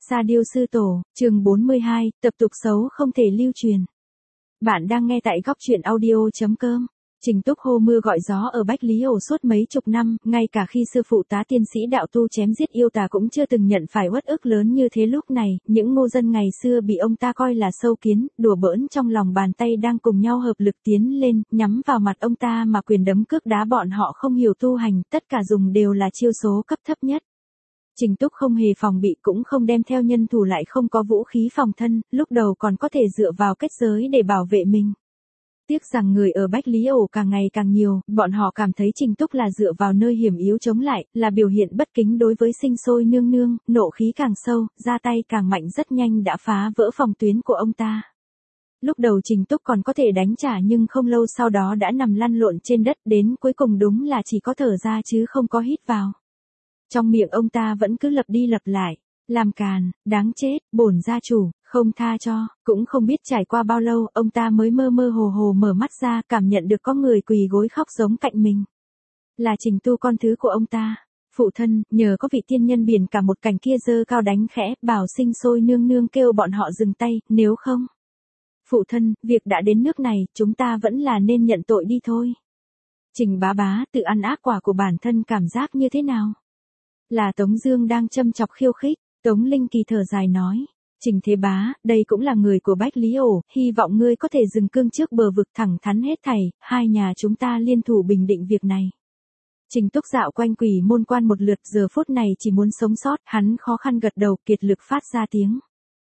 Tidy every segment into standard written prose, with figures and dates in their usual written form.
Sa Điêu Sư Tổ, chương 42, tập tục xấu không thể lưu truyền. Bạn đang nghe tại góc truyện audio.com. Trình Túc hô mưa gọi gió ở Bách Lý Ổ suốt mấy chục năm, ngay cả khi sư phụ tá tiên sĩ đạo tu chém giết yêu tà cũng chưa từng nhận phải uất ức lớn như thế. Lúc này, những ngô dân ngày xưa bị ông ta coi là sâu kiến, đùa bỡn trong lòng bàn tay đang cùng nhau hợp lực tiến lên, nhắm vào mặt ông ta mà quyền đấm cước đá. Bọn họ không hiểu tu hành, tất cả dùng đều là chiêu số cấp thấp nhất. Trình Túc không hề phòng bị, cũng không đem theo nhân thủ, lại không có vũ khí phòng thân, lúc đầu còn có thể dựa vào kết giới để bảo vệ mình. Tiếc rằng người ở Bách Lý Ổ càng ngày càng nhiều, bọn họ cảm thấy Trình Túc là dựa vào nơi hiểm yếu chống lại, là biểu hiện bất kính đối với Sinh Sôi Nương Nương, nộ khí càng sâu, ra tay càng mạnh, rất nhanh đã phá vỡ phòng tuyến của ông ta. Lúc đầu Trình Túc còn có thể đánh trả, nhưng không lâu sau đó đã nằm lăn lộn trên đất, đến cuối cùng đúng là chỉ có thở ra chứ không có hít vào. Trong miệng ông ta vẫn cứ lặp đi lặp lại, làm càn, đáng chết, bổn gia chủ, không tha cho. Cũng không biết trải qua bao lâu, ông ta mới mơ mơ hồ hồ mở mắt ra, cảm nhận được có người quỳ gối khóc giống cạnh mình. Là Trình Tu, con thứ của ông ta. Phụ thân, nhờ có vị tiên nhân biển cả một cành kia giơ cao đánh khẽ, bảo Sinh Sôi Nương Nương kêu bọn họ dừng tay, nếu không. Phụ thân, việc đã đến nước này, chúng ta vẫn là nên nhận tội đi thôi. Trình bá bá, tự ăn ác quả của bản thân cảm giác như thế nào? Là Tống Dương đang châm chọc khiêu khích. Tống Linh Kỳ thở dài nói, Trình Thế Bá, đây cũng là người của Bách Lý Ổ, hy vọng ngươi có thể dừng cương trước bờ vực, thẳng thắn hết thảy, hai nhà chúng ta liên thủ bình định việc này. Trình Túc dạo quanh Quỷ Môn Quan một lượt, giờ phút này chỉ muốn sống sót, hắn khó khăn gật đầu, kiệt lực phát ra tiếng.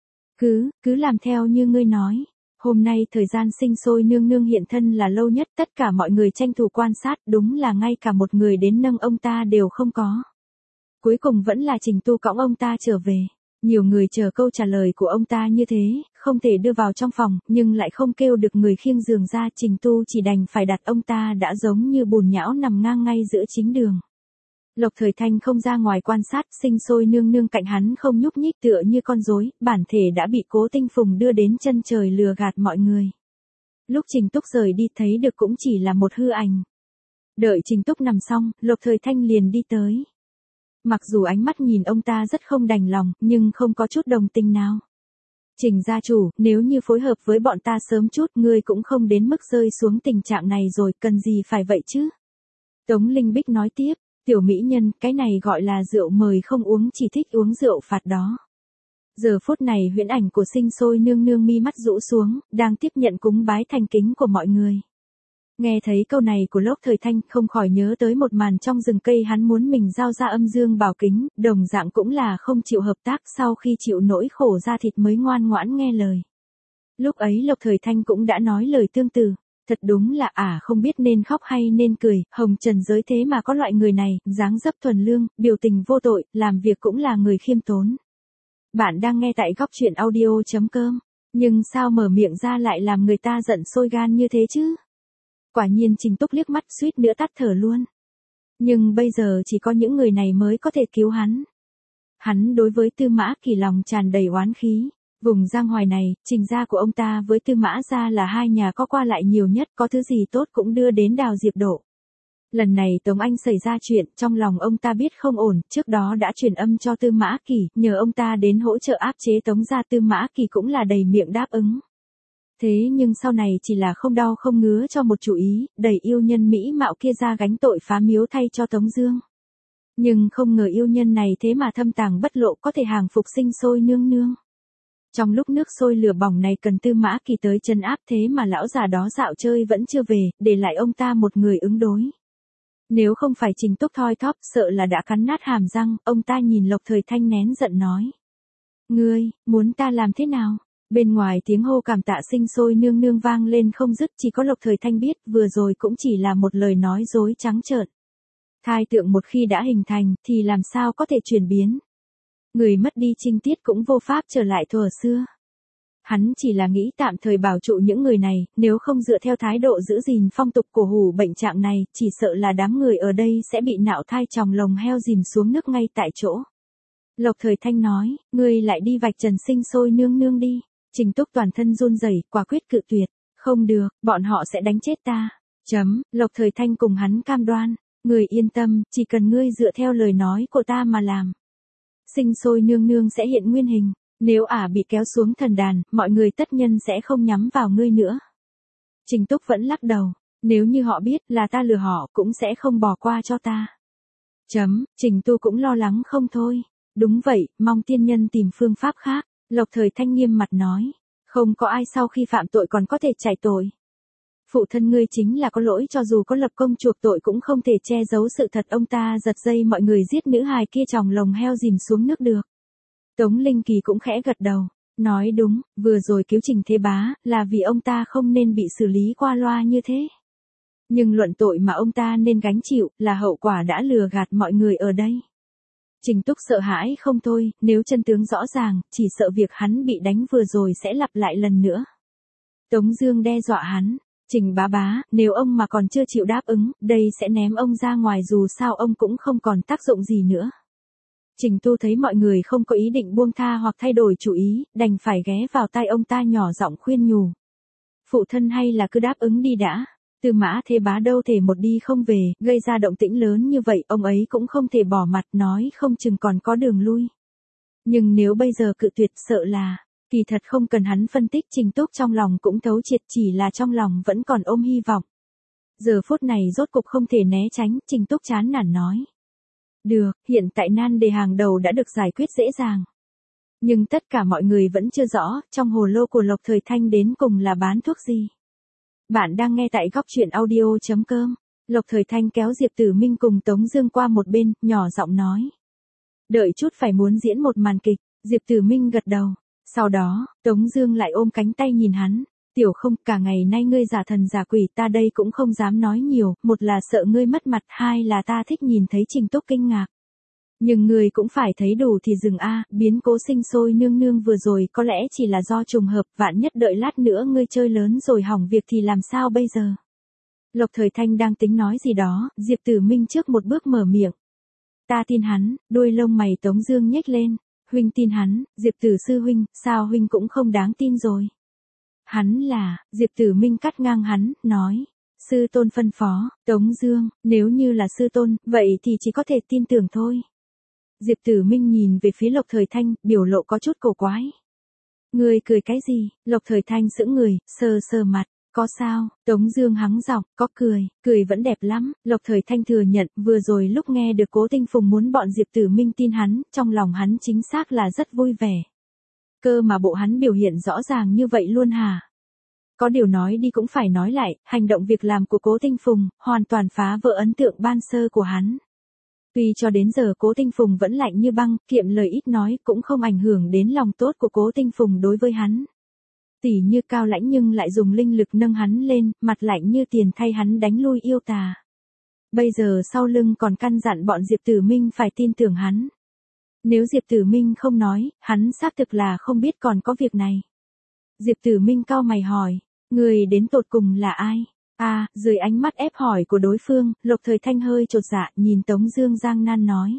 Cứ làm theo như ngươi nói. Hôm nay thời gian Sinh Sôi Nương Nương hiện thân là lâu nhất, tất cả mọi người tranh thủ quan sát, đúng là ngay cả một người đến nâng ông ta đều không có. Cuối cùng vẫn là Trình Tu cõng ông ta trở về. Nhiều người chờ câu trả lời của ông ta như thế, không thể đưa vào trong phòng, nhưng lại không kêu được người khiêng giường ra. Trình Tu chỉ đành phải đặt ông ta đã giống như bùn nhão nằm ngang ngay giữa chính đường. Lộc Thời Thanh không ra ngoài quan sát, Sinh Sôi Nương Nương cạnh hắn không nhúc nhích, tựa như con rối, bản thể đã bị Cố Tinh Phùng đưa đến chân trời lừa gạt mọi người. Lúc Trình Túc rời đi thấy được cũng chỉ là một hư ảnh. Đợi Trình Túc nằm xong, Lộc Thời Thanh liền đi tới. Mặc dù ánh mắt nhìn ông ta rất không đành lòng, nhưng không có chút đồng tình nào. Trình gia chủ, nếu như phối hợp với bọn ta sớm chút, ngươi cũng không đến mức rơi xuống tình trạng này rồi, cần gì phải vậy chứ? Tống Linh Bích nói tiếp, tiểu mỹ nhân, cái này gọi là rượu mời không uống, chỉ thích uống rượu phạt đó. Giờ phút này huyễn ảnh của Sinh Sôi Nương Nương mi mắt rũ xuống, đang tiếp nhận cúng bái thành kính của mọi người. Nghe thấy câu này của Lộc Thời Thanh, không khỏi nhớ tới một màn trong rừng cây, hắn muốn mình giao ra âm dương bảo kính, đồng dạng cũng là không chịu hợp tác, sau khi chịu nỗi khổ ra thịt mới ngoan ngoãn nghe lời. Lúc ấy Lộc Thời Thanh cũng đã nói lời tương tự, thật đúng là không biết nên khóc hay nên cười, hồng trần giới thế mà có loại người này, dáng dấp thuần lương, biểu tình vô tội, làm việc cũng là người khiêm tốn. Bạn đang nghe tại góc truyện audio.com, nhưng sao mở miệng ra lại làm người ta giận sôi gan như thế chứ? Quả nhiên Trình Túc liếc mắt suýt nữa tắt thở luôn. Nhưng bây giờ chỉ có những người này mới có thể cứu hắn. Hắn đối với Tư Mã Kỳ lòng tràn đầy oán khí. Vùng Giang Hoài này, Trình gia của ông ta với Tư Mã gia là hai nhà có qua lại nhiều nhất, có thứ gì tốt cũng đưa đến Đào Diệp Độ. Lần này Tống Anh xảy ra chuyện, trong lòng ông ta biết không ổn, trước đó đã truyền âm cho Tư Mã Kỳ, nhờ ông ta đến hỗ trợ áp chế Tống gia. Tư Mã Kỳ cũng là đầy miệng đáp ứng. Thế nhưng sau này chỉ là không đau không ngứa cho một chủ ý, đẩy yêu nhân mỹ mạo kia ra gánh tội phá miếu thay cho Tống Dương. Nhưng không ngờ yêu nhân này thế mà thâm tàng bất lộ, có thể hàng phục Sinh Sôi Nương Nương. Trong lúc nước sôi lửa bỏng này cần Tư Mã Kỳ tới trấn áp, thế mà lão già đó dạo chơi vẫn chưa về, để lại ông ta một người ứng đối. Nếu không phải Trình Túc thoi thóp, sợ là đã cắn nát hàm răng. Ông ta nhìn Lộc Thời Thanh nén giận nói, ngươi muốn ta làm thế nào? Bên ngoài tiếng hô cảm tạ Sinh Sôi Nương Nương vang lên không dứt, chỉ có Lộc Thời Thanh biết vừa rồi cũng chỉ là một lời nói dối trắng trợn. Thai tượng một khi đã hình thành thì làm sao có thể chuyển biến. Người mất đi trinh tiết cũng vô pháp trở lại thuở xưa. Hắn chỉ là nghĩ tạm thời bảo trụ những người này, nếu không dựa theo thái độ giữ gìn phong tục của hủ bệnh trạng này, chỉ sợ là đám người ở đây sẽ bị nạo thai chòng lồng heo dìm xuống nước ngay tại chỗ. Lộc Thời Thanh nói, ngươi lại đi vạch trần Sinh Sôi Nương Nương đi. Trình Túc toàn thân run rẩy, quả quyết cự tuyệt. Không được, bọn họ sẽ đánh chết ta. Lộc Thời Thanh cùng hắn cam đoan. Người yên tâm, chỉ cần ngươi dựa theo lời nói của ta mà làm. Sinh sôi nương nương sẽ hiện nguyên hình. Nếu ả bị kéo xuống thần đàn, mọi người tất nhân sẽ không nhắm vào ngươi nữa. Trình Túc vẫn lắc đầu. Nếu như họ biết là ta lừa họ cũng sẽ không bỏ qua cho ta. Trình Tu cũng lo lắng không thôi. Đúng vậy, mong tiên nhân tìm phương pháp khác. Lộc Thời Thanh nghiêm mặt nói. Không có ai sau khi phạm tội còn có thể chạy tội. Phụ thân ngươi chính là có lỗi, cho dù có lập công chuộc tội cũng không thể che giấu sự thật ông ta giật dây mọi người giết nữ hài kia chòng lồng heo dìm xuống nước được. Tống Linh Kỳ cũng khẽ gật đầu. Nói đúng, vừa rồi cứu Trình Thế Bá là vì ông ta không nên bị xử lý qua loa như thế. Nhưng luận tội mà ông ta nên gánh chịu là hậu quả đã lừa gạt mọi người ở đây. Trình Túc sợ hãi không thôi, nếu chân tướng rõ ràng, chỉ sợ việc hắn bị đánh vừa rồi sẽ lặp lại lần nữa. Tống Dương đe dọa hắn, Trình bá, nếu ông mà còn chưa chịu đáp ứng, đây sẽ ném ông ra ngoài, dù sao ông cũng không còn tác dụng gì nữa. Trình Tu thấy mọi người không có ý định buông tha hoặc thay đổi chủ ý, đành phải ghé vào tai ông ta nhỏ giọng khuyên nhủ. Phụ thân hay là cứ đáp ứng đi đã. Tư Mã Thế Bá đâu thể một đi không về, gây ra động tĩnh lớn như vậy, ông ấy cũng không thể bỏ mặt, nói không chừng còn có đường lui. Nhưng nếu bây giờ cự tuyệt sợ là, kỳ thật không cần hắn phân tích, Trình Túc trong lòng cũng thấu triệt, chỉ là trong lòng vẫn còn ôm hy vọng. Giờ phút này rốt cục không thể né tránh, Trình Túc chán nản nói. Được, hiện tại nan đề hàng đầu đã được giải quyết dễ dàng. Nhưng tất cả mọi người vẫn chưa rõ, trong hồ lô của Lộc Thời Thanh đến cùng là bán thuốc gì. Bạn đang nghe tại góc truyện audio.com. Lộc Thời Thanh kéo Diệp Tử Minh cùng Tống Dương qua một bên, nhỏ giọng nói. Đợi chút phải muốn diễn một màn kịch. Diệp Tử Minh gật đầu. Sau đó, Tống Dương lại ôm cánh tay nhìn hắn. Tiểu Không, cả ngày nay ngươi giả thần giả quỷ, ta đây cũng không dám nói nhiều, một là sợ ngươi mất mặt, hai là ta thích nhìn thấy Trình Túc kinh ngạc. Nhưng ngươi cũng phải thấy đủ thì dừng a, biến cố sinh sôi nương nương vừa rồi có lẽ chỉ là do trùng hợp, vạn nhất đợi lát nữa ngươi chơi lớn rồi hỏng việc thì làm sao bây giờ? Lộc Thời Thanh đang tính nói gì đó, Diệp Tử Minh trước một bước mở miệng. Ta tin hắn, đuôi lông mày Tống Dương nhếch lên. Huynh tin hắn, Diệp Tử sư huynh, sao huynh cũng không đáng tin rồi? Hắn là, Diệp Tử Minh cắt ngang hắn, nói. Sư tôn phân phó, Tống Dương, nếu như là sư tôn, vậy thì chỉ có thể tin tưởng thôi. Diệp Tử Minh nhìn về phía Lộc Thời Thanh, biểu lộ có chút cổ quái. Ngươi cười cái gì? Lộc Thời Thanh sững người, sờ mặt. Có sao? Tống Dương hắng giọng, có cười vẫn đẹp lắm. Lộc Thời Thanh thừa nhận, vừa rồi lúc nghe được Cố Tinh Phùng muốn bọn Diệp Tử Minh tin hắn, trong lòng hắn chính xác là rất vui vẻ. Cơ mà bộ hắn biểu hiện rõ ràng như vậy luôn hả? Có điều nói đi cũng phải nói lại, hành động việc làm của Cố Tinh Phùng hoàn toàn phá vỡ ấn tượng ban sơ của hắn. Tuy cho đến giờ Cố Tinh Phùng vẫn lạnh như băng, kiệm lời ít nói, cũng không ảnh hưởng đến lòng tốt của Cố Tinh Phùng đối với hắn. Tỉ như cao lãnh nhưng lại dùng linh lực nâng hắn lên, mặt lạnh như tiền thay hắn đánh lui yêu tà. Bây giờ sau lưng còn căn dặn bọn Diệp Tử Minh phải tin tưởng hắn. Nếu Diệp Tử Minh không nói, hắn xác thực là không biết còn có việc này. Diệp Tử Minh cau mày hỏi, người đến tột cùng là ai? Dưới ánh mắt ép hỏi của đối phương, Lộc Thời Thanh hơi chột dạ, nhìn Tống Dương gian nan nói.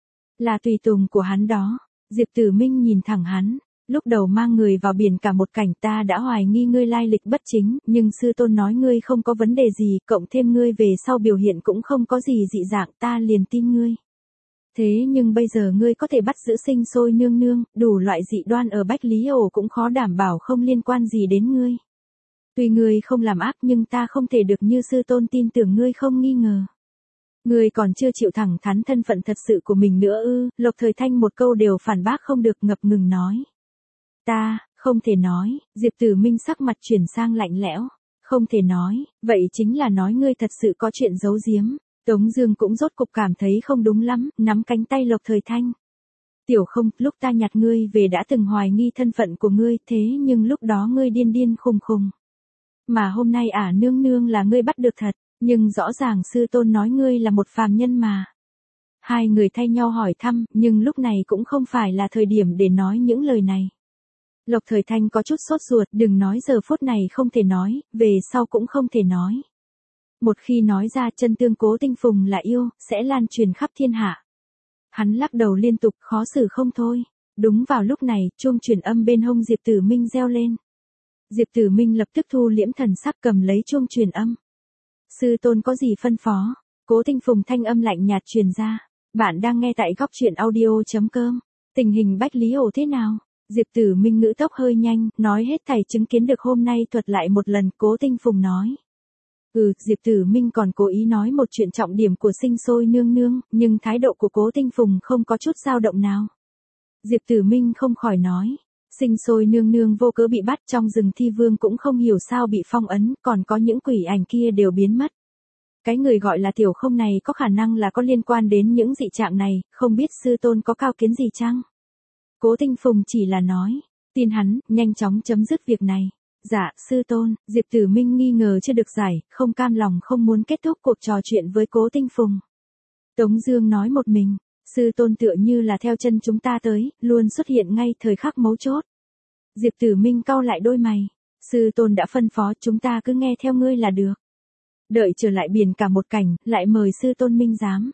Là tùy tùng của hắn đó. Diệp Tử Minh nhìn thẳng hắn. Lúc đầu mang người vào biển cả một cảnh, ta đã hoài nghi ngươi lai lịch bất chính, nhưng sư tôn nói ngươi không có vấn đề gì, cộng thêm ngươi về sau biểu hiện cũng không có gì dị dạng, ta liền tin ngươi. Thế nhưng bây giờ ngươi có thể bắt giữ sinh sôi nương nương, đủ loại dị đoan ở Bách Lý Ổ cũng khó đảm bảo không liên quan gì đến ngươi. Tuy ngươi không làm ác nhưng ta không thể được như sư tôn tin tưởng ngươi không nghi ngờ. Ngươi còn chưa chịu thẳng thắn thân phận thật sự của mình nữa ư? Lộc Thời Thanh một câu đều phản bác không được, ngập ngừng nói. Ta, không thể nói. Diệp Tử Minh sắc mặt chuyển sang lạnh lẽo. Không thể nói, vậy chính là nói ngươi thật sự có chuyện giấu giếm. Tống Dương cũng rốt cục cảm thấy không đúng lắm, nắm cánh tay Lộc Thời Thanh. Tiểu Không, lúc ta nhặt ngươi về đã từng hoài nghi thân phận của ngươi, thế nhưng lúc đó ngươi điên khùng. Mà hôm nay nương nương là ngươi bắt được thật, nhưng rõ ràng sư tôn nói ngươi là một phàm nhân mà. Hai người thay nhau hỏi thăm, nhưng lúc này cũng không phải là thời điểm để nói những lời này. Lộc Thời Thanh có chút sốt ruột, đừng nói giờ phút này không thể nói, về sau cũng không thể nói. Một khi nói ra chân tương Cố Tinh Phùng là yêu, sẽ lan truyền khắp thiên hạ. Hắn lắc đầu liên tục, khó xử không thôi. Đúng vào lúc này, chuông truyền âm bên hông Diệp Tử Minh reo lên. Diệp Tử Minh lập tức thu liễm thần sắc, cầm lấy chuông truyền âm. Sư tôn có gì phân phó? Cố Tinh Phùng thanh âm lạnh nhạt truyền ra. Bạn đang nghe tại góc truyện audio.com. Tình hình Bách Lý Ổ thế nào? Diệp Tử Minh ngữ tốc hơi nhanh, nói hết thảy chứng kiến được hôm nay thuật lại một lần. Cố Tinh Phùng nói. Diệp Tử Minh còn cố ý nói một chuyện trọng điểm của Sinh Sôi Nương Nương, nhưng thái độ của Cố Tinh Phùng không có chút dao động nào. Diệp Tử Minh không khỏi nói. Sinh Sôi Nương Nương vô cớ bị bắt trong rừng Thi Vương cũng không hiểu sao bị phong ấn, còn có những quỷ ảnh kia đều biến mất. Cái người gọi là Tiểu Không này có khả năng là có liên quan đến những dị trạng này, không biết sư tôn có cao kiến gì chăng? Cố Tinh Phùng chỉ là nói, tin hắn, nhanh chóng chấm dứt việc này. Dạ, sư tôn. Diệp Tử Minh nghi ngờ chưa được giải, không cam lòng không muốn kết thúc cuộc trò chuyện với Cố Tinh Phùng. Tống Dương nói một mình, sư tôn tựa như là theo chân chúng ta tới, luôn xuất hiện ngay thời khắc mấu chốt. Diệp Tử Minh cau lại đôi mày, sư tôn đã phân phó chúng ta cứ nghe theo ngươi là được. Đợi trở lại biển cả một cảnh, lại mời sư tôn minh giám.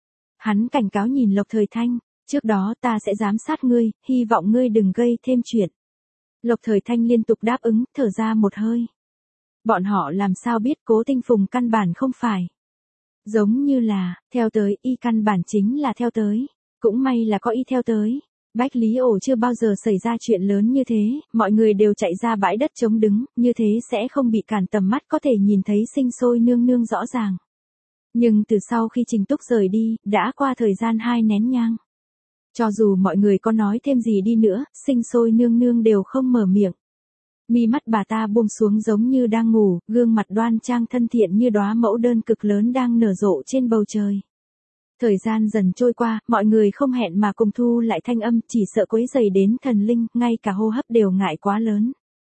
Hắn cảnh cáo nhìn Lộc Thời Thanh, trước đó ta sẽ giám sát ngươi, hy vọng ngươi đừng gây thêm chuyện. Lộc Thời Thanh liên tục đáp ứng, thở ra một hơi. Bọn họ làm sao biết Cố Tinh Phùng căn bản không phải. Giống như là, theo tới, y căn bản chính là theo tới. Cũng may là có y theo tới. Bách Lý Ổ chưa bao giờ xảy ra chuyện lớn như thế, mọi người đều chạy ra bãi đất trống đứng, như thế sẽ không bị cản tầm mắt có thể nhìn thấy Sinh Sôi Nương Nương rõ ràng. Nhưng từ sau khi Trình Túc rời đi, đã qua thời gian 2 nén nhang. Cho dù mọi người có nói thêm gì đi nữa, Sinh Sôi Nương Nương đều không mở miệng. Mi mắt bà ta buông xuống giống như đang ngủ, gương mặt đoan trang thân thiện như đóa mẫu đơn cực lớn đang nở rộ trên bầu trời. Thời gian dần trôi qua, mọi người không hẹn mà cùng thu lại thanh âm, chỉ sợ quấy rầy đến thần linh, ngay cả hô hấp đều ngại quá lớn.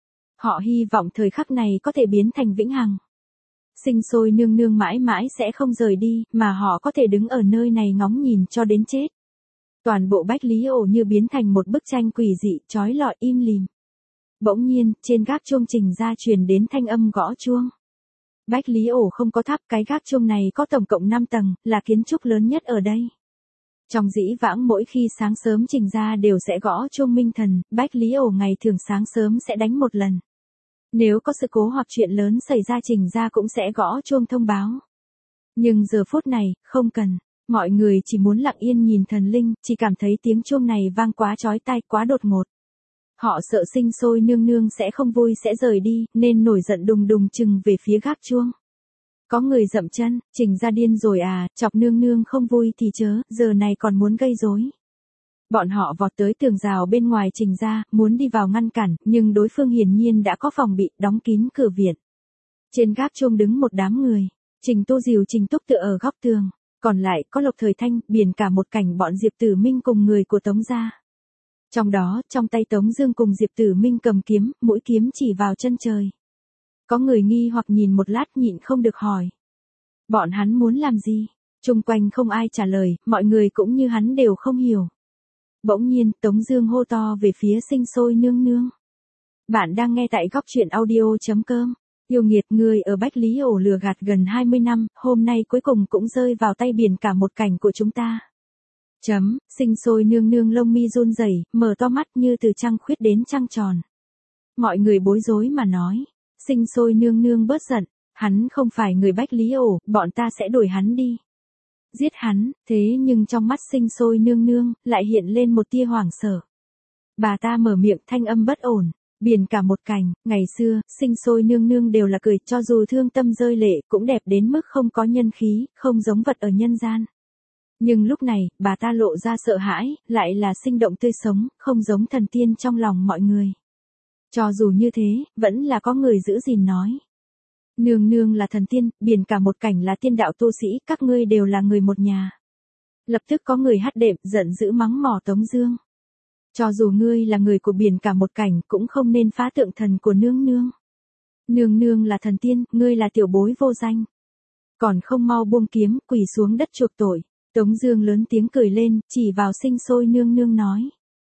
Họ hy vọng thời khắc này có thể biến thành vĩnh hằng. Sinh Sôi Nương Nương mãi mãi sẽ không rời đi, mà họ có thể đứng ở nơi này ngóng nhìn cho đến chết. Toàn bộ Bách Lý Ổ như biến thành một bức tranh quỷ dị, chói lọi im lìm. Bỗng nhiên, trên gác chuông Trình ra truyền đến thanh âm gõ chuông. Bách Lý Ổ không có tháp, cái gác chuông này có tổng cộng 5 tầng, là kiến trúc lớn nhất ở đây. Trong dĩ vãng mỗi khi sáng sớm Trình ra đều sẽ gõ chuông minh thần, Bách Lý Ổ ngày thường sáng sớm sẽ đánh một lần. Nếu có sự cố hoặc chuyện lớn xảy ra Trình ra cũng sẽ gõ chuông thông báo. Nhưng giờ phút này, không cần. Mọi người chỉ muốn lặng yên nhìn thần linh, chỉ cảm thấy tiếng chuông này vang quá chói tai, quá đột ngột. Họ sợ Sinh Sôi Nương Nương sẽ không vui sẽ rời đi, nên nổi giận đùng đùng chừng về phía gác chuông. Có người dậm chân, Trình ra điên rồi à, chọc nương nương không vui thì chớ, giờ này còn muốn gây rối. Bọn họ vọt tới tường rào bên ngoài Trình ra, muốn đi vào ngăn cản, nhưng đối phương hiển nhiên đã có phòng bị, đóng kín cửa viện. Trên gác chuông đứng một đám người, Trình Tô Diều Trình Túc tựa ở góc tường, còn lại có Lộc Thời Thanh, biển cả một cảnh bọn Diệp Tử Minh cùng người của Tống gia. Trong đó, trong tay Tống Dương cùng Diệp Tử Minh cầm kiếm, mũi kiếm chỉ vào chân trời. Có người nghi hoặc nhìn một lát nhịn không được hỏi. Bọn hắn muốn làm gì? Chung quanh không ai trả lời, mọi người cũng như hắn đều không hiểu. Bỗng nhiên, Tống Dương hô to về phía Sinh Sôi Nương Nương. Bạn đang nghe tại góc truyện audio.com. Yêu nghiệt, người ở Bách Lý Ổ lừa gạt gần 20 năm, hôm nay cuối cùng cũng rơi vào tay biển cả một cảnh của chúng ta. Sinh Sôi Nương Nương lông mi run rẩy, mở to mắt như từ trăng khuyết đến trăng tròn. Mọi người bối rối mà nói. Sinh Sôi Nương Nương bớt giận, hắn không phải người Bách Lý Ổ, bọn ta sẽ đuổi hắn đi. Giết hắn, thế nhưng trong mắt Sinh Sôi Nương Nương, lại hiện lên một tia hoảng sợ. Bà ta mở miệng thanh âm bất ổn, biển cả một cảnh, ngày xưa, Sinh Sôi Nương Nương đều là cười, cho dù thương tâm rơi lệ, cũng đẹp đến mức không có nhân khí, không giống vật ở nhân gian. Nhưng lúc này, bà ta lộ ra sợ hãi, lại là sinh động tươi sống, không giống thần tiên trong lòng mọi người. Cho dù như thế, vẫn là có người giữ gìn nói. Nương nương là thần tiên, biển cả một cảnh là tiên đạo tu sĩ, các ngươi đều là người một nhà. Lập tức có người hắt đệm, giận dữ mắng mỏ Tống Dương. Cho dù ngươi là người của biển cả một cảnh, cũng không nên phá tượng thần của nương nương. Nương nương là thần tiên, ngươi là tiểu bối vô danh. Còn không mau buông kiếm, quỳ xuống đất chuộc tội. Tống Dương lớn tiếng cười lên, chỉ vào Sinh Sôi Nương Nương nói.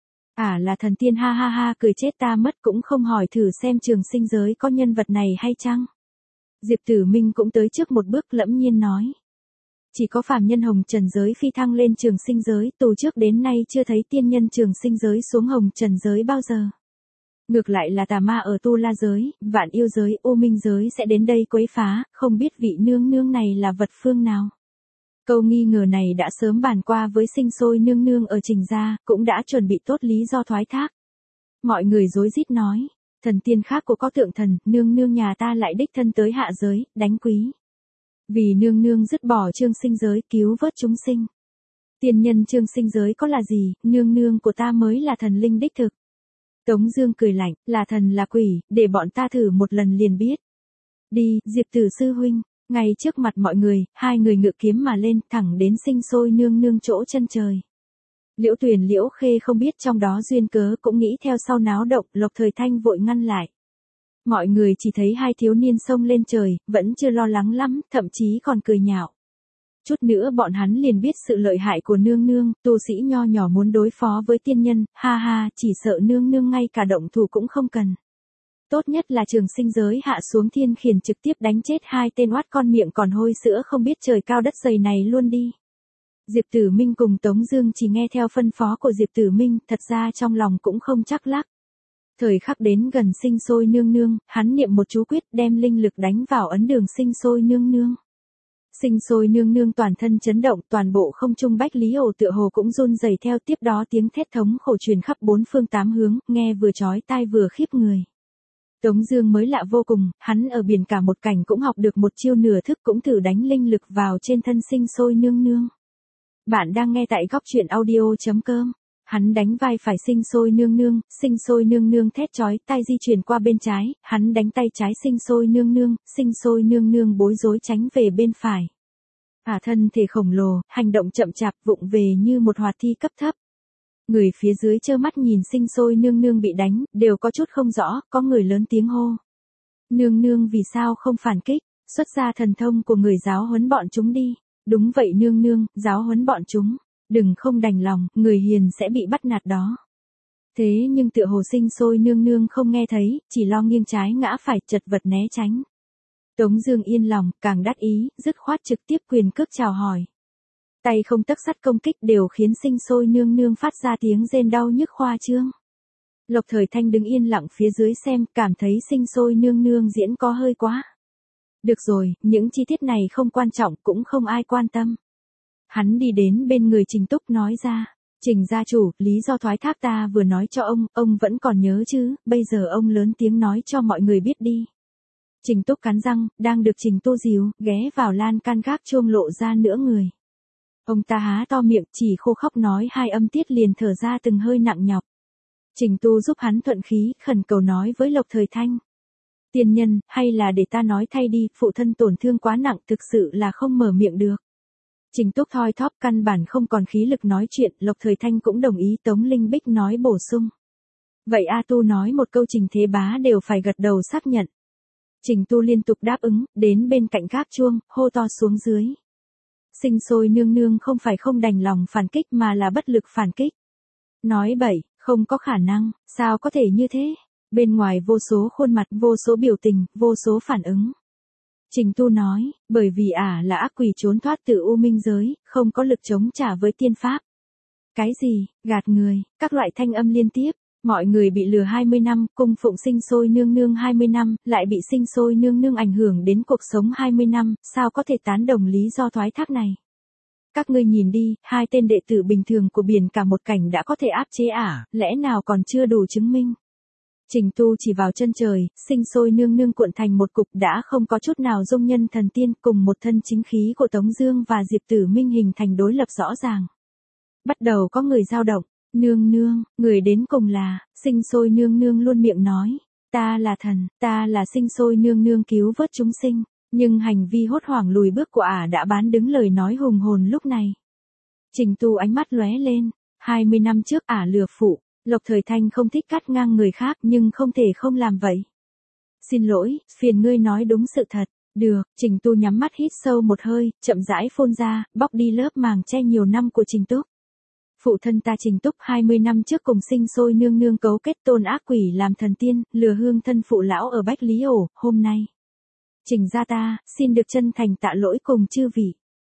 Là thần tiên, ha ha ha, cười chết ta mất, cũng không hỏi thử xem trường sinh giới có nhân vật này hay chăng. Diệp Tử Minh cũng tới trước một bước lẫm nhiên nói. Chỉ có phàm nhân hồng trần giới phi thăng lên trường sinh giới, từ trước đến nay chưa thấy tiên nhân trường sinh giới xuống hồng trần giới bao giờ. Ngược lại là tà ma ở tu la giới, vạn yêu giới, u minh giới sẽ đến đây quấy phá, không biết vị nương nương này là vật phương nào. Câu nghi ngờ này đã sớm bàn qua với sinh sôi nương nương ở Trình gia, cũng đã chuẩn bị tốt lý do thoái thác. Mọi người rối rít nói, thần tiên khác cũng có tượng thần, nương nương nhà ta lại đích thân tới hạ giới, đánh quý. Vì nương nương dứt bỏ trương sinh giới, cứu vớt chúng sinh. Tiên nhân trương sinh giới có là gì, nương nương của ta mới là thần linh đích thực. Tống Dương cười lạnh, là thần là quỷ, để bọn ta thử một lần liền biết. Đi, Diệp Tử sư huynh. Ngay trước mặt mọi người, hai người ngự kiếm mà lên, thẳng đến sinh sôi nương nương chỗ chân trời. Liễu Tuyền Liễu Khê không biết trong đó duyên cớ cũng nghĩ theo sau náo động, Lộc Thời Thanh vội ngăn lại. Mọi người chỉ thấy hai thiếu niên xông lên trời, vẫn chưa lo lắng lắm, thậm chí còn cười nhạo. Chút nữa bọn hắn liền biết sự lợi hại của nương nương, tu sĩ nho nhỏ muốn đối phó với tiên nhân, ha ha, chỉ sợ nương nương ngay cả động thủ cũng không cần. Tốt nhất là trường sinh giới hạ xuống thiên khiển trực tiếp đánh chết hai tên oát con miệng còn hôi sữa không biết trời cao đất dày này luôn đi. Diệp Tử Minh cùng Tống Dương chỉ nghe theo phân phó của Diệp Tử Minh, thật ra trong lòng cũng không chắc lắc. Thời khắc đến gần sinh sôi nương nương, hắn niệm một chú quyết đem linh lực đánh vào ấn đường sinh sôi nương nương. Sinh sôi nương nương toàn thân chấn động, toàn bộ không trung bách lý ổ tựa hồ cũng run rẩy theo, tiếp đó tiếng thét thống khổ truyền khắp bốn phương tám hướng, nghe vừa chói tai vừa khiếp người. Tống Dương mới lạ vô cùng, hắn ở biển cả một cảnh cũng học được một chiêu nửa thức, cũng thử đánh linh lực vào trên thân sinh sôi nương nương. Bạn đang nghe tại góc truyện audio.com. Hắn đánh vai phải sinh sôi nương nương thét chói tai di chuyển qua bên trái, hắn đánh tay trái sinh sôi nương nương bối rối tránh về bên phải. Thân thể khổng lồ, hành động chậm chạp, vụng về như một hoạt thi cấp thấp. Người phía dưới trơ mắt nhìn sinh sôi nương nương bị đánh, đều có chút không rõ, có người lớn tiếng hô. Nương nương vì sao không phản kích, xuất ra thần thông của người giáo huấn bọn chúng đi. Đúng vậy nương nương, giáo huấn bọn chúng. Đừng không đành lòng, người hiền sẽ bị bắt nạt đó. Thế nhưng tựa hồ sinh sôi nương nương không nghe thấy, chỉ lo nghiêng trái ngã phải, chật vật né tránh. Tống Dương yên lòng, càng đắc ý, dứt khoát trực tiếp quyền cước chào hỏi. Tay không tấc sắt công kích đều khiến sinh sôi nương nương phát ra tiếng rên đau nhức khoa trương. Lộc Thời Thanh đứng yên lặng phía dưới xem, cảm thấy sinh sôi nương nương diễn có hơi quá. Được rồi, những chi tiết này không quan trọng, cũng không ai quan tâm. Hắn đi đến bên người Trình Túc nói ra, Trình gia chủ, lý do thoái thác ta vừa nói cho ông vẫn còn nhớ chứ, bây giờ ông lớn tiếng nói cho mọi người biết đi. Trình Túc cắn răng, đang được Trình Tu dìu, ghé vào lan can gác chuông lộ ra nửa người. Ông ta há to miệng, chỉ khô khóc nói hai âm tiết liền thở ra từng hơi nặng nhọc. Trình Tu giúp hắn thuận khí, khẩn cầu nói với Lộc Thời Thanh. Tiên nhân, hay là để ta nói thay đi, phụ thân tổn thương quá nặng, thực sự là không mở miệng được. Trình Túc thoi thóp căn bản không còn khí lực nói chuyện, Lộc Thời Thanh cũng đồng ý, Tống Linh Bích nói bổ sung. Vậy A Tu nói một câu Trình Thế Bá đều phải gật đầu xác nhận. Trình Tu liên tục đáp ứng, đến bên cạnh gác chuông, hô to xuống dưới. Sinh sôi nương nương không phải không đành lòng phản kích mà là bất lực phản kích. Nói bậy, không có khả năng, sao có thể như thế? Bên ngoài vô số khuôn mặt, vô số biểu tình, vô số phản ứng. Trình Tu nói, bởi vì là ác quỷ trốn thoát từ U Minh giới, không có lực chống trả với tiên pháp. Cái gì, gạt người, các loại thanh âm liên tiếp, mọi người bị lừa 20 năm, cung phụng sinh sôi nương nương 20 năm, lại bị sinh sôi nương nương ảnh hưởng đến cuộc sống 20 năm, sao có thể tán đồng lý do thoái thác này? Các ngươi nhìn đi, hai tên đệ tử bình thường của biển cả một cảnh đã có thể áp chế lẽ nào còn chưa đủ chứng minh? Trình Tu chỉ vào chân trời, sinh sôi nương nương cuộn thành một cục đã không có chút nào dung nhân thần tiên, cùng một thân chính khí của Tống Dương và Diệp Tử Minh hình thành đối lập rõ ràng. Bắt đầu có người dao động, nương nương, người đến cùng là, sinh sôi nương nương luôn miệng nói, ta là thần, ta là sinh sôi nương nương cứu vớt chúng sinh, nhưng hành vi hốt hoảng lùi bước của đã bán đứng lời nói hùng hồn lúc này. Trình Tu ánh mắt lóe lên, 20 năm trước lừa phụ. Lộc Thời Thanh không thích cắt ngang người khác nhưng không thể không làm vậy. Xin lỗi, phiền ngươi nói đúng sự thật. Được, Trình Tu nhắm mắt hít sâu một hơi, chậm rãi phun ra, bóc đi lớp màng che nhiều năm của Trình Túc. Phụ thân ta Trình Túc 20 năm trước cùng sinh sôi nương nương cấu kết tôn ác quỷ làm thần tiên, lừa hương thân phụ lão ở Bách Lý Ổ, hôm nay. Trình gia ta, xin được chân thành tạ lỗi cùng chư vị.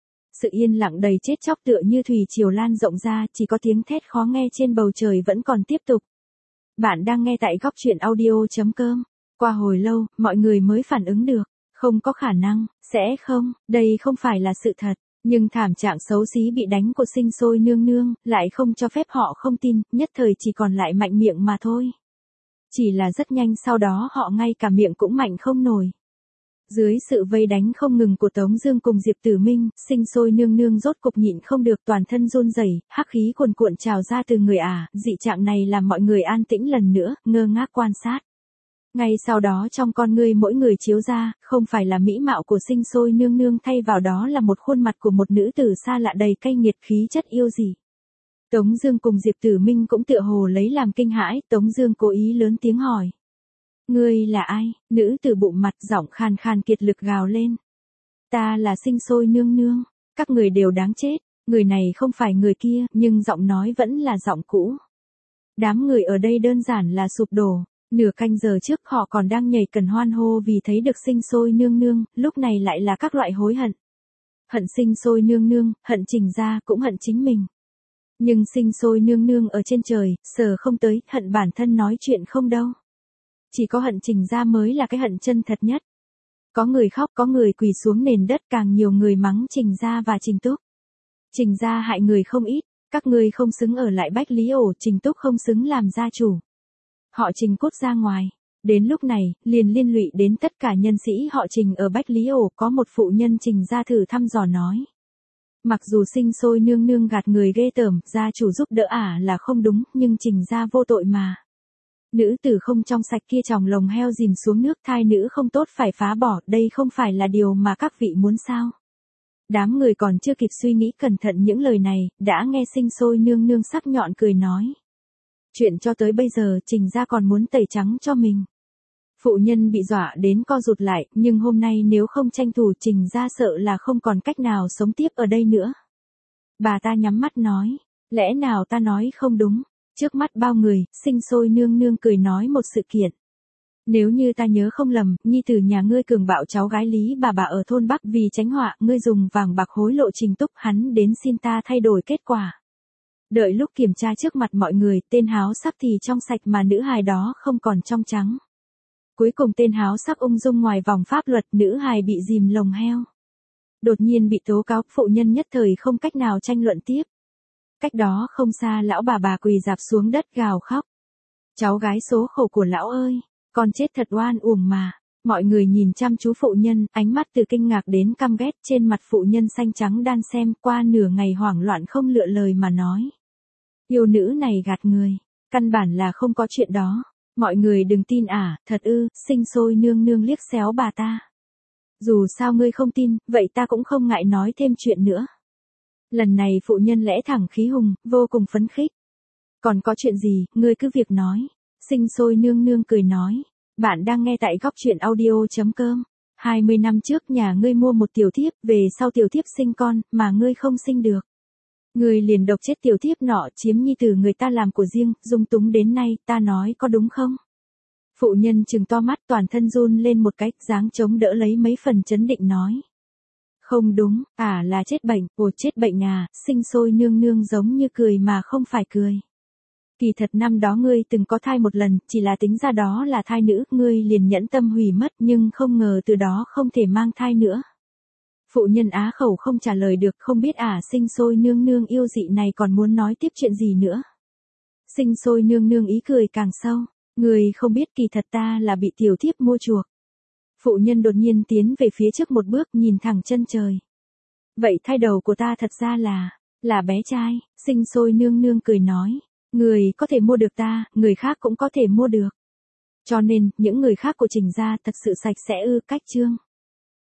Sự yên lặng đầy chết chóc tựa như thủy triều lan rộng ra, chỉ có tiếng thét khó nghe trên bầu trời vẫn còn tiếp tục. Bạn đang nghe tại góc truyện audio.com. Qua hồi lâu, mọi người mới phản ứng được. Không có khả năng, sẽ không, đây không phải là sự thật. Nhưng thảm trạng xấu xí bị đánh của Sinh Sôi Nương Nương, lại không cho phép họ không tin, nhất thời chỉ còn lại mạnh miệng mà thôi. Chỉ là rất nhanh sau đó họ ngay cả miệng cũng mạnh không nổi. Dưới sự vây đánh không ngừng của Tống Dương cùng Diệp Tử Minh, Sinh Sôi Nương Nương rốt cục nhịn không được, toàn thân run rẩy, hắc khí cuồn cuộn trào ra từ người dị trạng này làm mọi người an tĩnh lần nữa, ngơ ngác quan sát. Ngay sau đó trong con ngươi mỗi người chiếu ra, không phải là mỹ mạo của Sinh Sôi Nương Nương, thay vào đó là một khuôn mặt của một nữ tử xa lạ đầy cay nghiệt, khí chất yêu dị. Tống Dương cùng Diệp Tử Minh cũng tựa hồ lấy làm kinh hãi, Tống Dương cố ý lớn tiếng hỏi: "Ngươi là ai?" Nữ tử bụng mặt giọng khàn khàn kiệt lực gào lên: "Ta là Sinh Sôi Nương Nương, các người đều đáng chết." Người này không phải người kia, nhưng giọng nói vẫn là giọng cũ. Đám người ở đây đơn giản là sụp đổ. Nửa canh giờ trước họ còn đang nhảy cẩn hoan hô vì thấy được Sinh Sôi Nương Nương, lúc này lại là các loại hối hận. Hận Sinh Sôi Nương Nương, hận Trình gia, cũng hận chính mình. Nhưng Sinh Sôi Nương Nương ở trên trời, sờ không tới, hận bản thân nói chuyện không đâu. Chỉ có hận Trình gia mới là cái hận chân thật nhất. Có người khóc, có người quỳ xuống nền đất, càng nhiều người mắng Trình gia và Trình Túc. Trình gia hại người không ít, các ngươi không xứng ở lại Bách Lý Ổ, Trình Túc không xứng làm gia chủ. Họ Trình cút ra ngoài. Đến lúc này, liền liên lụy đến tất cả nhân sĩ họ Trình ở Bách Lý Ổ. Có một phụ nhân Trình gia thử thăm dò nói: mặc dù Sinh Sôi Nương Nương gạt người ghê tởm, gia chủ giúp đỡ là không đúng, nhưng Trình gia vô tội mà. Nữ tử không trong sạch kia tròng lồng heo dìm xuống nước, thai nữ không tốt phải phá bỏ, đây không phải là điều mà các vị muốn sao? Đám người còn chưa kịp suy nghĩ cẩn thận những lời này, đã nghe Sinh Sôi Nương Nương sắc nhọn cười nói: chuyện cho tới bây giờ Trình gia còn muốn tẩy trắng cho mình. Phụ nhân bị dọa đến co rụt lại, nhưng hôm nay nếu không tranh thủ Trình gia sợ là không còn cách nào sống tiếp ở đây nữa. Bà ta nhắm mắt nói: lẽ nào ta nói không đúng? Trước mắt bao người, Sinh Sôi Nương Nương cười nói một sự kiện. Nếu như ta nhớ không lầm, nhi tử nhà ngươi cường bạo cháu gái Lý bà ở thôn Bắc, vì tránh họa, ngươi dùng vàng bạc hối lộ Trình Túc, hắn đến xin ta thay đổi kết quả. Đợi lúc kiểm tra trước mặt mọi người, tên háo sắc thì trong sạch mà nữ hài đó không còn trong trắng. Cuối cùng tên háo sắc ung dung ngoài vòng pháp luật, nữ hài bị dìm lồng heo. Đột nhiên bị tố cáo, phụ nhân nhất thời không cách nào tranh luận tiếp. Cách đó không xa lão bà quỳ rạp xuống đất gào khóc: cháu gái số khổ của lão ơi, con chết thật oan uổng mà. Mọi người nhìn chăm chú phụ nhân, ánh mắt từ kinh ngạc đến căm ghét, trên mặt phụ nhân xanh trắng đan xem, qua nửa ngày hoảng loạn không lựa lời mà nói: yêu nữ này gạt người, căn bản là không có chuyện đó. Mọi người đừng tin thật ư? Sinh Sôi Nương Nương liếc xéo bà ta. Dù sao ngươi không tin, vậy ta cũng không ngại nói thêm chuyện nữa. Lần này phụ nhân lẽ thẳng khí hùng, vô cùng phấn khích. Còn có chuyện gì, ngươi cứ việc nói. Sinh Sôi Nương Nương cười nói: bạn đang nghe tại góc truyện audio.com. 20 năm trước nhà ngươi mua một tiểu thiếp, về sau tiểu thiếp sinh con, mà ngươi không sinh được. Ngươi liền độc chết tiểu thiếp nọ, chiếm nhi tử người ta làm của riêng, dung túng đến nay, ta nói có đúng không? Phụ nhân trừng to mắt, toàn thân run lên một cái, dáng chống đỡ lấy mấy phần chấn định nói: không đúng, là chết bệnh. Ồ, chết bệnh à? Sinh Sôi Nương Nương giống như cười mà không phải cười. Kỳ thật năm đó ngươi từng có thai một lần, chỉ là tính ra đó là thai nữ, ngươi liền nhẫn tâm hủy mất, nhưng không ngờ từ đó không thể mang thai nữa. Phụ nhân á khẩu không trả lời được, không biết Sinh Sôi Nương Nương yêu dị này còn muốn nói tiếp chuyện gì nữa. Sinh Sôi Nương Nương ý cười càng sâu: người không biết kỳ thật ta là bị tiểu thiếp mua chuộc. Phụ nhân đột nhiên tiến về phía trước một bước, nhìn thẳng chân trời. Vậy thai đầu của ta thật ra là bé trai. Sinh Sôi Nương Nương cười nói: người có thể mua được ta, người khác cũng có thể mua được. Cho nên, những người khác của Trình gia thật sự sạch sẽ ư? Cách chương